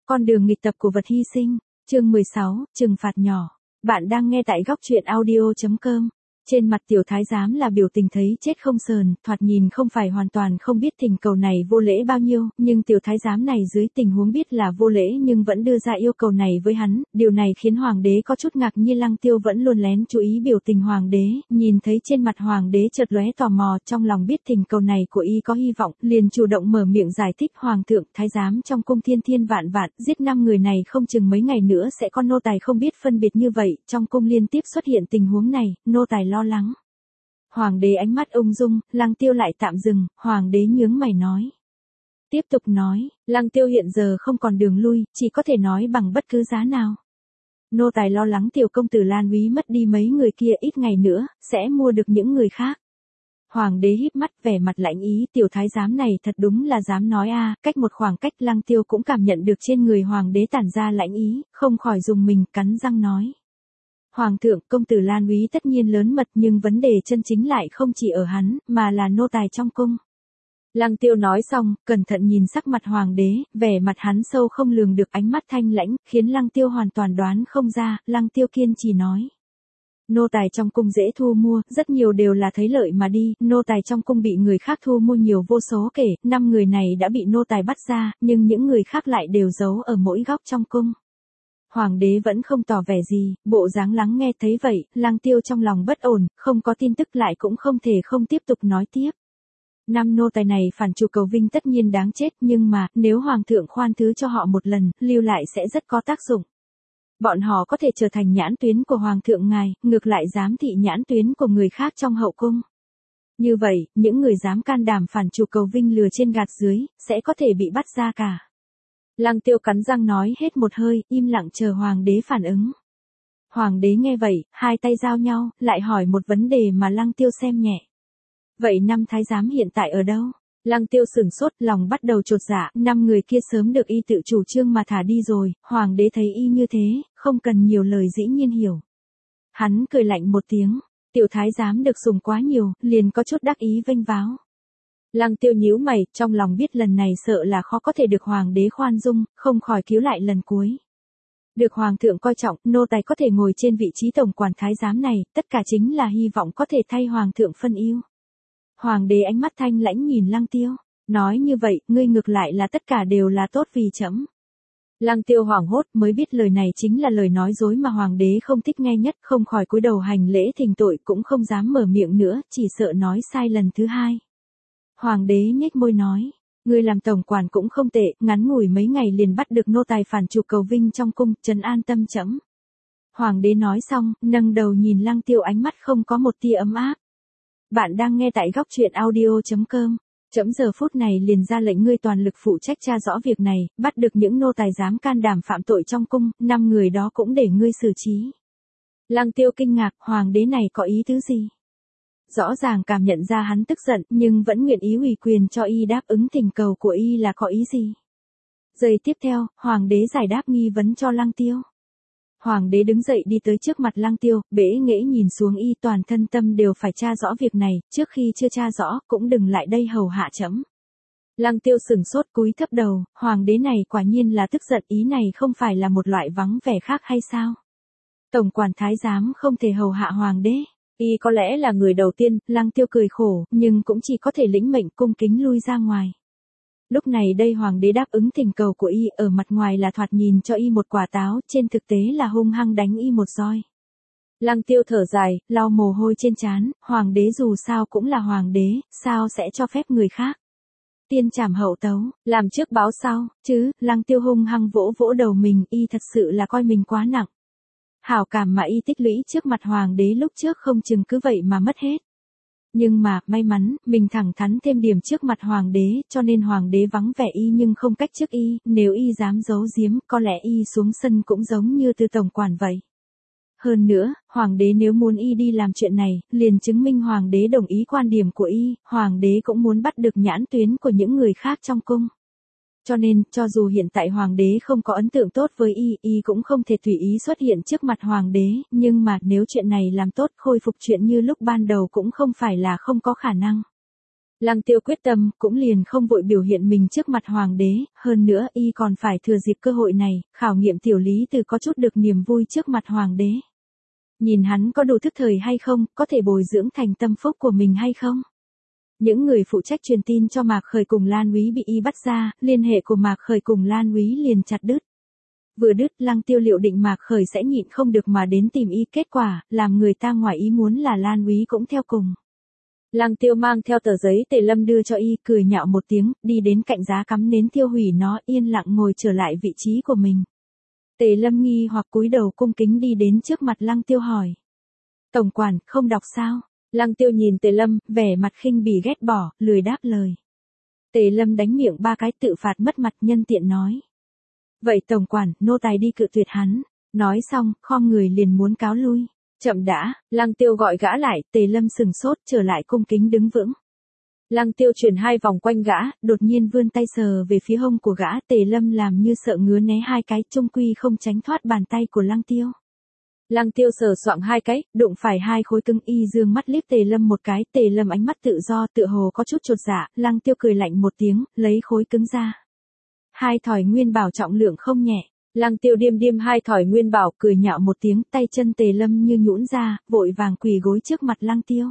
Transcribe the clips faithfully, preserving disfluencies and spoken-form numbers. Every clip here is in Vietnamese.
Con đường nghịch tập của vật hy sinh, chương mười sáu, trừng phạt nhỏ. Bạn đang nghe tại góc truyện audio chấm com. Trên mặt tiểu thái giám là biểu tình thấy chết không sờn, thoạt nhìn không phải hoàn toàn không biết thỉnh cầu này vô lễ bao nhiêu, nhưng tiểu thái giám này dưới tình huống biết là vô lễ nhưng vẫn đưa ra yêu cầu này với hắn, điều này khiến hoàng đế có chút ngạc nhiên. Lăng Tiêu vẫn luôn lén chú ý biểu tình hoàng đế, nhìn thấy trên mặt hoàng đế chợt lóe tò mò, trong lòng biết thỉnh cầu này của y có hy vọng, liền chủ động mở miệng giải thích: Hoàng thượng, thái giám trong cung thiên thiên vạn vạn, giết năm người này không chừng mấy ngày nữa sẽ có nô tài không biết phân biệt như vậy, trong cung liên tiếp xuất hiện tình huống này, nô tài lo lắng. Hoàng đế ánh mắt ung dung, Lăng Tiêu lại tạm dừng, hoàng đế nhướng mày nói. Tiếp tục nói, Lăng Tiêu hiện giờ không còn đường lui, chỉ có thể nói bằng bất cứ giá nào. Nô tài lo lắng tiểu công tử Lan Úy mất đi mấy người kia, ít ngày nữa, sẽ mua được những người khác. Hoàng đế híp mắt vẻ mặt lạnh ý, tiểu thái giám này thật đúng là dám nói a. Cách một khoảng cách, Lăng Tiêu cũng cảm nhận được trên người hoàng đế tản ra lạnh ý, không khỏi dùng mình, cắn răng nói. Hoàng thượng, công tử Lan Úy tất nhiên lớn mật, nhưng vấn đề chân chính lại không chỉ ở hắn, mà là nô tài trong cung. Lăng Tiêu nói xong, cẩn thận nhìn sắc mặt hoàng đế, vẻ mặt hắn sâu không lường được, ánh mắt thanh lãnh, khiến Lăng Tiêu hoàn toàn đoán không ra. Lăng Tiêu kiên trì nói. Nô tài trong cung dễ thu mua, rất nhiều đều là thấy lợi mà đi, nô tài trong cung bị người khác thu mua nhiều vô số kể, năm người này đã bị nô tài bắt ra, nhưng những người khác lại đều giấu ở mỗi góc trong cung. Hoàng đế vẫn không tỏ vẻ gì, bộ dáng lắng nghe. Thấy vậy, Lăng Tiêu trong lòng bất ổn, không có tin tức lại cũng không thể không tiếp tục nói tiếp. Năm nô tài này phản chủ cầu vinh tất nhiên đáng chết, nhưng mà, nếu hoàng thượng khoan thứ cho họ một lần, lưu lại sẽ rất có tác dụng. Bọn họ có thể trở thành nhãn tuyến của hoàng thượng ngài, ngược lại giám thị nhãn tuyến của người khác trong hậu cung. Như vậy, những người dám can đảm phản chủ cầu vinh lừa trên gạt dưới, sẽ có thể bị bắt ra cả. Lăng Tiêu cắn răng nói hết một hơi, im lặng chờ hoàng đế phản ứng. Hoàng đế nghe vậy, hai tay giao nhau, lại hỏi một vấn đề mà Lăng Tiêu xem nhẹ. Vậy năm thái giám hiện tại ở đâu? Lăng Tiêu sửng sốt, lòng bắt đầu chột dạ, năm người kia sớm được y tự chủ trương mà thả đi rồi. Hoàng đế thấy y như thế, không cần nhiều lời dĩ nhiên hiểu. Hắn cười lạnh một tiếng, tiểu thái giám được sủng quá nhiều, liền có chút đắc ý vênh váo. Lăng Tiêu nhíu mày, trong lòng biết lần này sợ là khó có thể được hoàng đế khoan dung, không khỏi cứu lại lần cuối. Được hoàng thượng coi trọng, nô tài có thể ngồi trên vị trí tổng quản thái giám này, tất cả chính là hy vọng có thể thay hoàng thượng phân ưu. Hoàng đế ánh mắt thanh lãnh nhìn Lăng Tiêu, nói như vậy, ngươi ngược lại là tất cả đều là tốt vì trẫm. Lăng Tiêu hoảng hốt, mới biết lời này chính là lời nói dối mà hoàng đế không thích nghe nhất, không khỏi cúi đầu hành lễ thỉnh tội, cũng không dám mở miệng nữa, chỉ sợ nói sai lần thứ hai. Hoàng đế nhếch môi nói, ngươi làm tổng quản cũng không tệ, ngắn ngủi mấy ngày liền bắt được nô tài phản chủ cầu vinh trong cung, trấn an tâm trẫm. Hoàng đế nói xong, nâng đầu nhìn Lăng Tiêu, ánh mắt không có một tia ấm áp. Bạn đang nghe tại góc truyện audio chấm com. Trẫm giờ phút này liền ra lệnh ngươi toàn lực phụ trách tra rõ việc này, bắt được những nô tài dám can đảm phạm tội trong cung, năm người đó cũng để ngươi xử trí. Lăng Tiêu kinh ngạc, hoàng đế này có ý tứ gì? Rõ ràng cảm nhận ra hắn tức giận, nhưng vẫn nguyện ý ủy quyền cho y đáp ứng thỉnh cầu của y là có ý gì? Giây tiếp theo, hoàng đế giải đáp nghi vấn cho Lăng Tiêu. Hoàng đế đứng dậy đi tới trước mặt Lăng Tiêu, bẽ nghễ nhìn xuống y, toàn thân tâm đều phải tra rõ việc này, trước khi chưa tra rõ, cũng đừng lại đây hầu hạ trẫm. Lăng Tiêu sửng sốt, cúi thấp đầu, hoàng đế này quả nhiên là tức giận, ý này không phải là một loại vắng vẻ khác hay sao? Tổng quản thái giám không thể hầu hạ hoàng đế. Y có lẽ là người đầu tiên, Lăng Tiêu cười khổ, nhưng cũng chỉ có thể lĩnh mệnh cung kính lui ra ngoài. Lúc này đây hoàng đế đáp ứng thỉnh cầu của y, ở mặt ngoài là thoạt nhìn cho y một quả táo, trên thực tế là hung hăng đánh y một roi. Lăng Tiêu thở dài, lau mồ hôi trên trán, hoàng đế dù sao cũng là hoàng đế, sao sẽ cho phép người khác tiên trảm hậu tấu, làm trước báo sau, chứ? Lăng Tiêu hung hăng vỗ vỗ đầu mình, y thật sự là coi mình quá nặng. Hảo cảm mà y tích lũy trước mặt hoàng đế lúc trước không chừng cứ vậy mà mất hết. Nhưng mà, may mắn, mình thẳng thắn thêm điểm trước mặt hoàng đế, cho nên hoàng đế vắng vẻ y nhưng không cách trước y, nếu y dám giấu giếm, có lẽ y xuống sân cũng giống như từ tổng quản vậy. Hơn nữa, hoàng đế nếu muốn y đi làm chuyện này, liền chứng minh hoàng đế đồng ý quan điểm của y, hoàng đế cũng muốn bắt được nhãn tuyến của những người khác trong cung. Cho nên, cho dù hiện tại hoàng đế không có ấn tượng tốt với y, y cũng không thể tùy ý xuất hiện trước mặt hoàng đế, nhưng mà nếu chuyện này làm tốt, khôi phục chuyện như lúc ban đầu cũng không phải là không có khả năng. Lăng Tiêu quyết tâm, cũng liền không vội biểu hiện mình trước mặt hoàng đế, hơn nữa y còn phải thừa dịp cơ hội này, khảo nghiệm tiểu Lý Từ có chút được niềm vui trước mặt hoàng đế. Nhìn hắn có đủ thức thời hay không, có thể bồi dưỡng thành tâm phúc của mình hay không. Những người phụ trách truyền tin cho Mạc Khởi cùng Lan Úy bị y bắt ra, liên hệ của Mạc Khởi cùng Lan Úy liền chặt đứt. Vừa đứt, Lăng Tiêu liệu định Mạc Khởi sẽ nhịn không được mà đến tìm y, kết quả, làm người ta ngoài ý muốn là Lan Úy cũng theo cùng. Lăng Tiêu mang theo tờ giấy Tề Lâm đưa cho y, cười nhạo một tiếng, đi đến cạnh giá cắm nến tiêu hủy nó, yên lặng ngồi trở lại vị trí của mình. Tề Lâm nghi hoặc cúi đầu cung kính đi đến trước mặt Lăng Tiêu hỏi. Tổng quản, không đọc sao? Lăng Tiêu nhìn Tề Lâm, vẻ mặt khinh bỉ ghét bỏ, lười đáp lời. Tề Lâm đánh miệng ba cái tự phạt mất mặt, nhân tiện nói. Vậy tổng quản, nô tài đi cự tuyệt hắn. Nói xong, khom người liền muốn cáo lui. Chậm đã, Lăng Tiêu gọi gã lại, Tề Lâm sừng sốt, trở lại cung kính đứng vững. Lăng Tiêu chuyển hai vòng quanh gã, đột nhiên vươn tay sờ về phía hông của gã, Tề Lâm làm như sợ ngứa né hai cái, chung quy không tránh thoát bàn tay của Lăng Tiêu. Lăng Tiêu sờ soạng hai cái, đụng phải hai khối cứng, y dương mắt liếc Tề Lâm một cái, Tề Lâm ánh mắt tự do, tựa hồ có chút chột dạ, Lăng Tiêu cười lạnh một tiếng, lấy khối cứng ra. Hai thỏi nguyên bảo trọng lượng không nhẹ. Lăng Tiêu điềm điềm hai thỏi nguyên bảo, cười nhạo một tiếng, tay chân Tề Lâm như nhũn ra, vội vàng quỳ gối trước mặt Lăng Tiêu.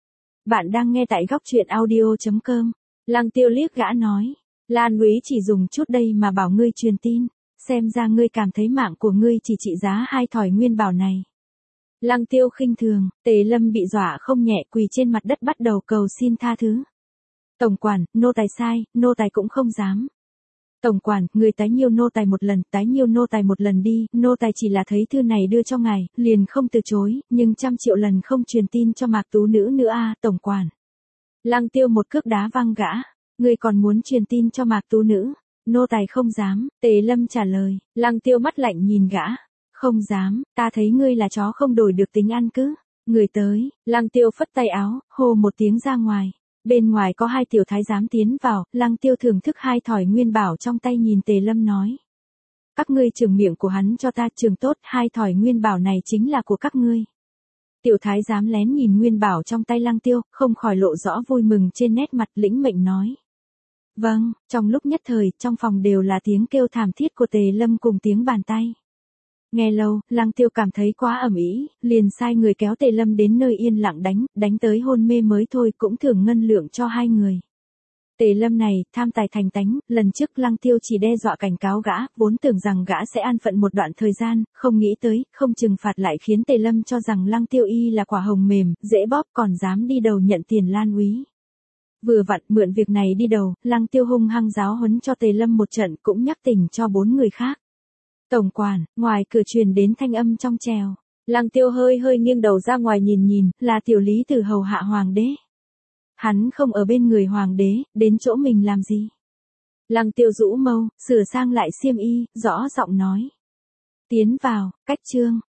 Bạn đang nghe tại góc truyện audio chấm com. Lăng Tiêu liếc gã nói, Lan Úy chỉ dùng chút đây mà bảo ngươi truyền tin, xem ra ngươi cảm thấy mạng của ngươi chỉ trị giá hai thỏi nguyên bảo này. Lăng Tiêu khinh thường, Tề Lâm bị dọa không nhẹ, quỳ trên mặt đất bắt đầu cầu xin tha thứ. Tổng quản, nô tài sai, nô tài cũng không dám. Tổng quản, người tái nhiêu nô tài một lần, tái nhiêu nô tài một lần đi, nô tài chỉ là thấy thư này đưa cho ngài, liền không từ chối, nhưng trăm triệu lần không truyền tin cho Mạc Tú Nữ nữa a, tổng quản. Lăng Tiêu một cước đá văng gã, người còn muốn truyền tin cho Mạc Tú Nữ, nô tài không dám, Tề Lâm trả lời, Lăng Tiêu mắt lạnh nhìn gã, không dám, ta thấy ngươi là chó không đổi được tính ăn cứ, người tới, Lăng Tiêu phất tay áo, hô một tiếng ra ngoài. Bên ngoài có hai tiểu thái giám tiến vào, Lăng Tiêu thưởng thức hai thỏi nguyên bảo trong tay nhìn Tề Lâm nói. Các ngươi trừng miệng của hắn cho ta, trường tốt, hai thỏi nguyên bảo này chính là của các ngươi. Tiểu thái giám lén nhìn nguyên bảo trong tay Lăng Tiêu, không khỏi lộ rõ vui mừng trên nét mặt, lĩnh mệnh nói. Vâng, trong lúc nhất thời, trong phòng đều là tiếng kêu thảm thiết của Tề Lâm cùng tiếng bàn tay. Nghe lâu, Lăng Tiêu cảm thấy quá ầm ĩ, liền sai người kéo Tề Lâm đến nơi yên lặng đánh, đánh tới hôn mê mới thôi, cũng thưởng ngân lượng cho hai người. Tề Lâm này, tham tài thành tánh, lần trước Lăng Tiêu chỉ đe dọa cảnh cáo gã, vốn tưởng rằng gã sẽ an phận một đoạn thời gian, không nghĩ tới, không trừng phạt lại khiến Tề Lâm cho rằng Lăng Tiêu y là quả hồng mềm, dễ bóp, còn dám đi đầu nhận tiền Lan Úy. Vừa vặn mượn việc này đi đầu, Lăng Tiêu hung hăng giáo huấn cho Tề Lâm một trận, cũng nhắc tỉnh cho bốn người khác. Tổng quản, ngoài cửa truyền đến thanh âm trong trèo. Lăng Tiêu hơi hơi nghiêng đầu ra ngoài nhìn nhìn, là tiểu Lý Từ hầu hạ hoàng đế. Hắn không ở bên người hoàng đế, đến chỗ mình làm gì? Lăng Tiêu rũ mâu, sửa sang lại xiêm y, rõ giọng nói. Tiến vào, cách chương,